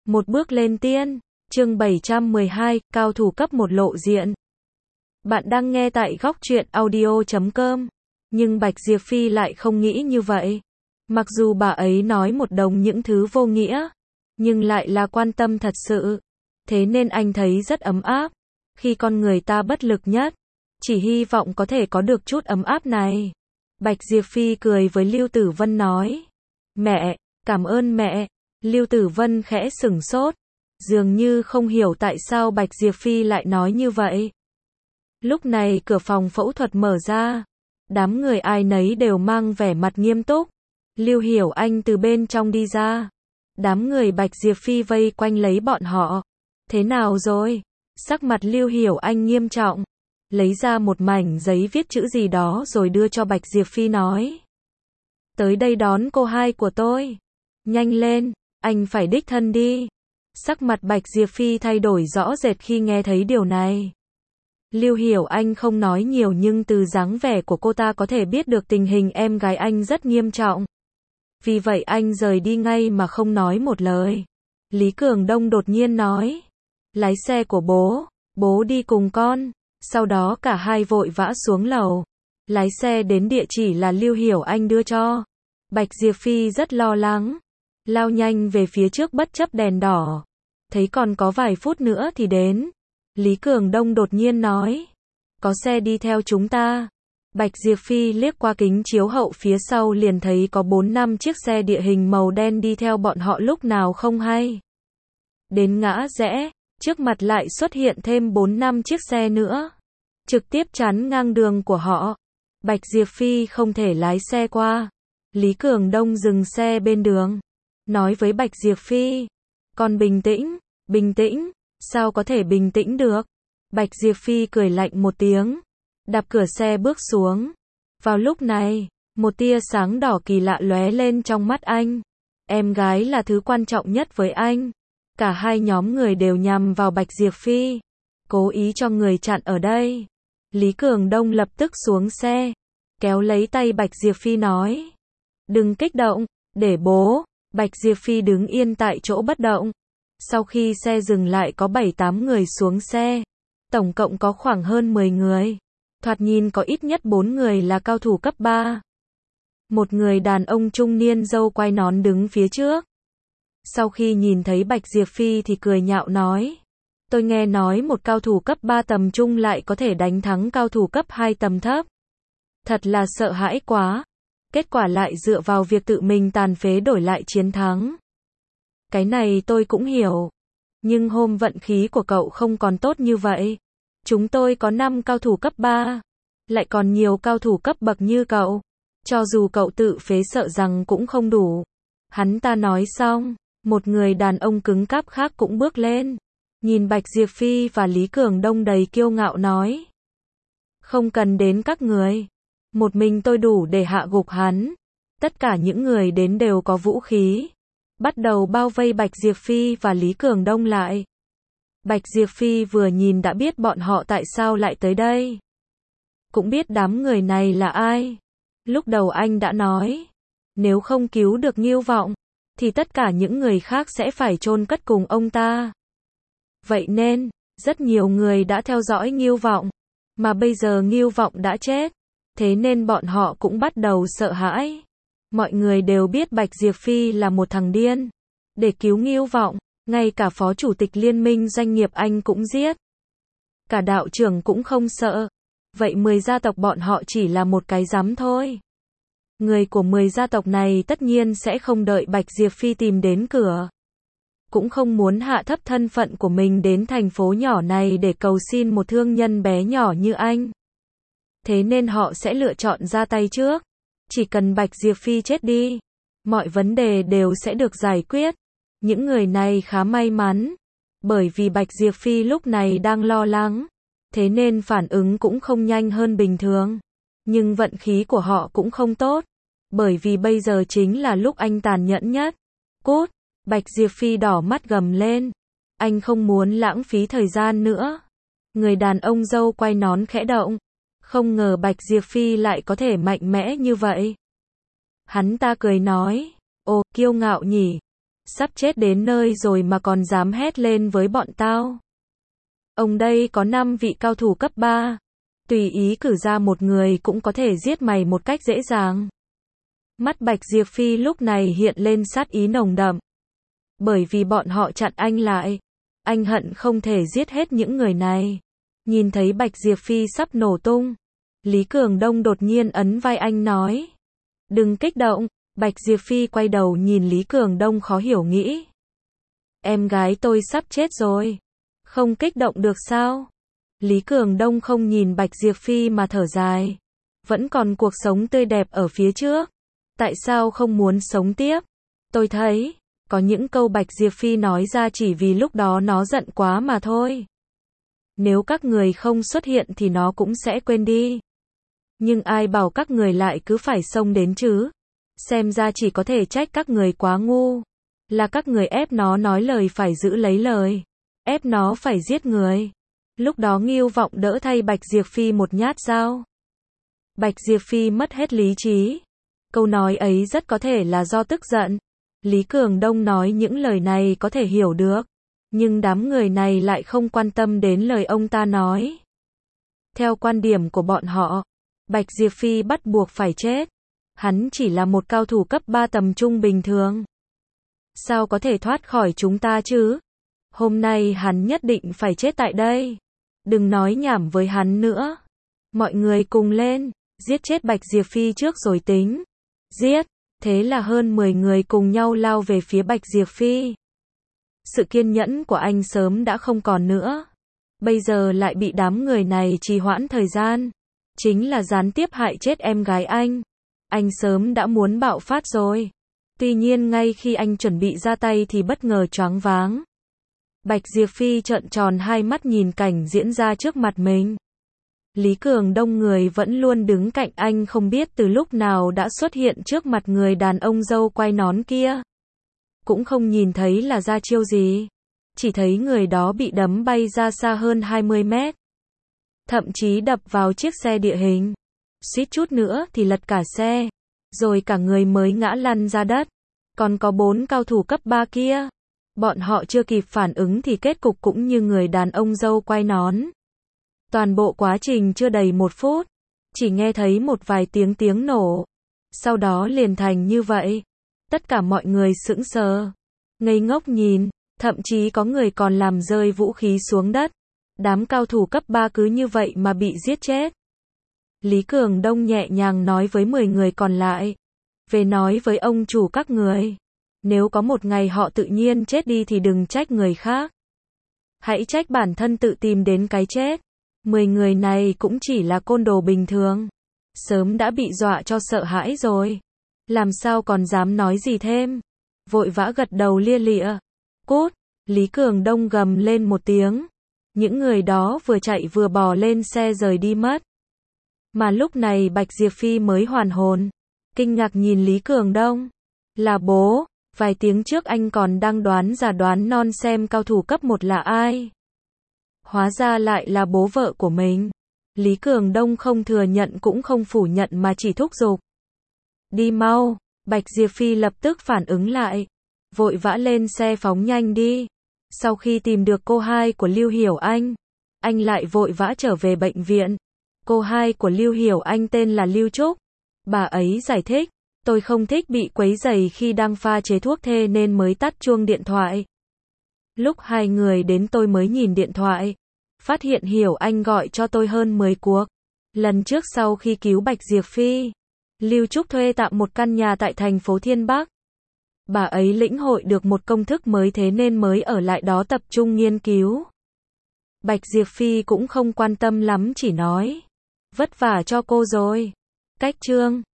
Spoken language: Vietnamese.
Một bước lên tiên, chương 712, cao thủ cấp 1 lộ diện. Bạn đang nghe tại góc truyện audio.com. Nhưng Bạch Diệp Phi lại không nghĩ như vậy. Mặc dù bà ấy nói một đống những thứ vô nghĩa, nhưng lại là quan tâm thật sự. Thế nên anh thấy rất ấm áp. Khi con người ta bất lực nhất, chỉ hy vọng có thể có được chút ấm áp này. Bạch Diệp Phi cười với Lưu Tử Vân nói. Mẹ, cảm ơn mẹ. Lưu Tử Vân khẽ sửng sốt, dường như không hiểu tại sao Bạch Diệp Phi lại nói như vậy. Lúc này cửa phòng phẫu thuật mở ra, đám người ai nấy đều mang vẻ mặt nghiêm túc. Lưu Hiểu Anh từ bên trong đi ra, đám người Bạch Diệp Phi vây quanh lấy bọn họ. Thế nào rồi? Sắc mặt Lưu Hiểu Anh nghiêm trọng, lấy ra một mảnh giấy viết chữ gì đó rồi đưa cho Bạch Diệp Phi nói. Tới đây đón cô hai của tôi. Nhanh lên, anh phải đích thân đi. Sắc mặt Bạch Diệp Phi thay đổi rõ rệt khi nghe thấy điều này. Lưu Hiểu Anh không nói nhiều nhưng từ dáng vẻ của cô ta có thể biết được tình hình em gái anh rất nghiêm trọng. Vì vậy anh rời đi ngay mà không nói một lời. Lý Cường Đông đột nhiên nói. Lái xe của bố đi cùng con. Sau đó cả hai vội vã xuống lầu. Lái xe đến địa chỉ là Lưu Hiểu Anh đưa cho. Bạch Diệp Phi rất lo lắng, lao nhanh về phía trước bất chấp đèn đỏ. Thấy còn có vài phút nữa thì đến. Lý Cường Đông đột nhiên nói. Có xe đi theo chúng ta. Bạch Diệp Phi liếc qua kính chiếu hậu phía sau liền thấy có 4-5 chiếc xe địa hình màu đen đi theo bọn họ lúc nào không hay. Đến ngã rẽ, trước mặt lại xuất hiện thêm 4-5 chiếc xe nữa, trực tiếp chắn ngang đường của họ. Bạch Diệp Phi không thể lái xe qua. Lý Cường Đông dừng xe bên đường, nói với Bạch Diệp Phi. Con bình tĩnh, sao có thể bình tĩnh được? Bạch Diệp Phi cười lạnh một tiếng, đạp cửa xe bước xuống. Vào lúc này, một tia sáng đỏ kỳ lạ lóe lên trong mắt anh. Em gái là thứ quan trọng nhất với anh. Cả hai nhóm người đều nhằm vào Bạch Diệp Phi, cố ý cho người chặn ở đây. Lý Cường Đông lập tức xuống xe, kéo lấy tay Bạch Diệp Phi nói. Đừng kích động, để bố. Bạch Diệp Phi đứng yên tại chỗ bất động. Sau khi xe dừng lại có 7-8 người xuống xe. Tổng cộng có khoảng hơn 10 người. Thoạt nhìn có ít nhất 4 người là cao thủ cấp 3. Một người đàn ông trung niên râu quai nón đứng phía trước. Sau khi nhìn thấy Bạch Diệp Phi thì cười nhạo nói. Tôi nghe nói một cao thủ cấp 3 tầm trung lại có thể đánh thắng cao thủ cấp 2 tầm thấp. Thật là sợ hãi quá. Kết quả lại dựa vào việc tự mình tàn phế đổi lại chiến thắng. Cái này tôi cũng hiểu. Nhưng hôm vận khí của cậu không còn tốt như vậy. Chúng tôi có 5 cao thủ cấp 3. Lại còn nhiều cao thủ cấp bậc như cậu. Cho dù cậu tự phế sợ rằng cũng không đủ. Hắn ta nói xong, một người đàn ông cứng cáp khác cũng bước lên. Nhìn Bạch Diệp Phi và Lý Cường Đông đầy kiêu ngạo nói. Không cần đến các người. Một mình tôi đủ để hạ gục hắn. Tất cả những người đến đều có vũ khí. Bắt đầu bao vây Bạch Diệp Phi và Lý Cường Đông lại. Bạch Diệp Phi vừa nhìn đã biết bọn họ tại sao lại tới đây. Cũng biết đám người này là ai. Lúc đầu anh đã nói. Nếu không cứu được Ngưu Vọng, thì tất cả những người khác sẽ phải chôn cất cùng ông ta. Vậy nên, rất nhiều người đã theo dõi Ngưu Vọng. Mà bây giờ Ngưu Vọng đã chết. Thế nên bọn họ cũng bắt đầu sợ hãi. Mọi người đều biết Bạch Diệp Phi là một thằng điên. Để cứu Ngưu Vọng, ngay cả phó chủ tịch liên minh doanh nghiệp anh cũng giết. Cả đạo trưởng cũng không sợ. Vậy 10 gia tộc bọn họ chỉ là một cái rắm thôi. Người của 10 gia tộc này tất nhiên sẽ không đợi Bạch Diệp Phi tìm đến cửa. Cũng không muốn hạ thấp thân phận của mình đến thành phố nhỏ này để cầu xin một thương nhân bé nhỏ như anh. Thế nên họ sẽ lựa chọn ra tay trước. Chỉ cần Bạch Diệp Phi chết đi, mọi vấn đề đều sẽ được giải quyết. Những người này khá may mắn, bởi vì Bạch Diệp Phi lúc này đang lo lắng, thế nên phản ứng cũng không nhanh hơn bình thường. Nhưng vận khí của họ cũng không tốt, bởi vì bây giờ chính là lúc anh tàn nhẫn nhất. Cút! Bạch Diệp Phi đỏ mắt gầm lên. Anh không muốn lãng phí thời gian nữa. Người đàn ông râu quai nón khẽ động. Không ngờ Bạch Diệp Phi lại có thể mạnh mẽ như vậy. Hắn ta cười nói. Ồ, kiêu ngạo nhỉ. Sắp chết đến nơi rồi mà còn dám hét lên với bọn tao. Ông đây có 5 vị cao thủ cấp 3. Tùy ý cử ra một người cũng có thể giết mày một cách dễ dàng. Mắt Bạch Diệp Phi lúc này hiện lên sát ý nồng đậm. Bởi vì bọn họ chặn anh lại. Anh hận không thể giết hết những người này. Nhìn thấy Bạch Diệp Phi sắp nổ tung. Lý Cường Đông đột nhiên ấn vai anh nói. Đừng kích động. Bạch Diệp Phi quay đầu nhìn Lý Cường Đông khó hiểu nghĩ. Em gái tôi sắp chết rồi. Không kích động được sao? Lý Cường Đông không nhìn Bạch Diệp Phi mà thở dài. Vẫn còn cuộc sống tươi đẹp ở phía trước. Tại sao không muốn sống tiếp? Tôi thấy, có những câu Bạch Diệp Phi nói ra chỉ vì lúc đó nó giận quá mà thôi. Nếu các người không xuất hiện thì nó cũng sẽ quên đi. Nhưng ai bảo các người lại cứ phải xông đến chứ? Xem ra chỉ có thể trách các người quá ngu. Là các người ép nó nói lời phải giữ lấy lời. Ép nó phải giết người. Lúc đó Ngưu Vọng đỡ thay Bạch Diệp Phi một nhát dao. Bạch Diệp Phi mất hết lý trí. Câu nói ấy rất có thể là do tức giận. Lý Cường Đông nói những lời này có thể hiểu được. Nhưng đám người này lại không quan tâm đến lời ông ta nói. Theo quan điểm của bọn họ, Bạch Diệp Phi bắt buộc phải chết. Hắn chỉ là một cao thủ cấp 3 tầm trung bình thường. Sao có thể thoát khỏi chúng ta chứ? Hôm nay hắn nhất định phải chết tại đây. Đừng nói nhảm với hắn nữa. Mọi người cùng lên, giết chết Bạch Diệp Phi trước rồi tính. Giết, thế là hơn 10 người cùng nhau lao về phía Bạch Diệp Phi. Sự kiên nhẫn của anh sớm đã không còn nữa. Bây giờ lại bị đám người này trì hoãn thời gian. Chính là gián tiếp hại chết em gái anh. Anh sớm đã muốn bạo phát rồi. Tuy nhiên ngay khi anh chuẩn bị ra tay thì bất ngờ choáng váng. Bạch Diệp Phi trợn tròn hai mắt nhìn cảnh diễn ra trước mặt mình. Lý Cường Đông người vẫn luôn đứng cạnh anh không biết từ lúc nào đã xuất hiện trước mặt người đàn ông râu quai nón kia. Cũng không nhìn thấy là ra chiêu gì. Chỉ thấy người đó bị đấm bay ra xa hơn 20 mét. Thậm chí đập vào chiếc xe địa hình. Suýt chút nữa thì lật cả xe. Rồi cả người mới ngã lăn ra đất. Còn có 4 cao thủ cấp 3 kia. Bọn họ chưa kịp phản ứng thì kết cục cũng như người đàn ông râu quai nón. Toàn bộ quá trình chưa đầy 1 phút. Chỉ nghe thấy một vài tiếng nổ. Sau đó liền thành như vậy. Tất cả mọi người sững sờ. Ngây ngốc nhìn. Thậm chí có người còn làm rơi vũ khí xuống đất. Đám cao thủ cấp 3 cứ như vậy mà bị giết chết. Lý Cường Đông nhẹ nhàng nói với 10 người còn lại. Về nói với ông chủ các người. Nếu có một ngày họ tự nhiên chết đi thì đừng trách người khác. Hãy trách bản thân tự tìm đến cái chết. 10 người này cũng chỉ là côn đồ bình thường. Sớm đã bị dọa cho sợ hãi rồi. Làm sao còn dám nói gì thêm. Vội vã gật đầu lia lịa. Cút, Lý Cường Đông gầm lên một tiếng. Những người đó vừa chạy vừa bò lên xe rời đi mất. Mà lúc này Bạch Diệp Phi mới hoàn hồn. Kinh ngạc nhìn Lý Cường Đông. Là bố, vài tiếng trước anh còn đang đoán già đoán non xem cao thủ cấp 1 là ai. Hóa ra lại là bố vợ của mình. Lý Cường Đông không thừa nhận cũng không phủ nhận mà chỉ thúc giục. Đi mau, Bạch Diệp Phi lập tức phản ứng lại. Vội vã lên xe phóng nhanh đi. Sau khi tìm được cô hai của Lưu Hiểu anh lại vội vã trở về bệnh viện. Cô hai của Lưu Hiểu Anh tên là Lưu Trúc. Bà ấy giải thích, tôi không thích bị quấy rầy khi đang pha chế thuốc thê nên mới tắt chuông điện thoại. Lúc hai người đến tôi mới nhìn điện thoại. Phát hiện Hiểu Anh gọi cho tôi hơn 10 cuộc. Lần trước sau khi cứu Bạch Diệp Phi, Lưu Trúc thuê tạm một căn nhà tại thành phố Thiên Bắc. Bà ấy lĩnh hội được một công thức mới thế nên mới ở lại đó tập trung nghiên cứu. Bạch Diệp Phi cũng không quan tâm lắm chỉ nói. Vất vả cho cô rồi. Cách chương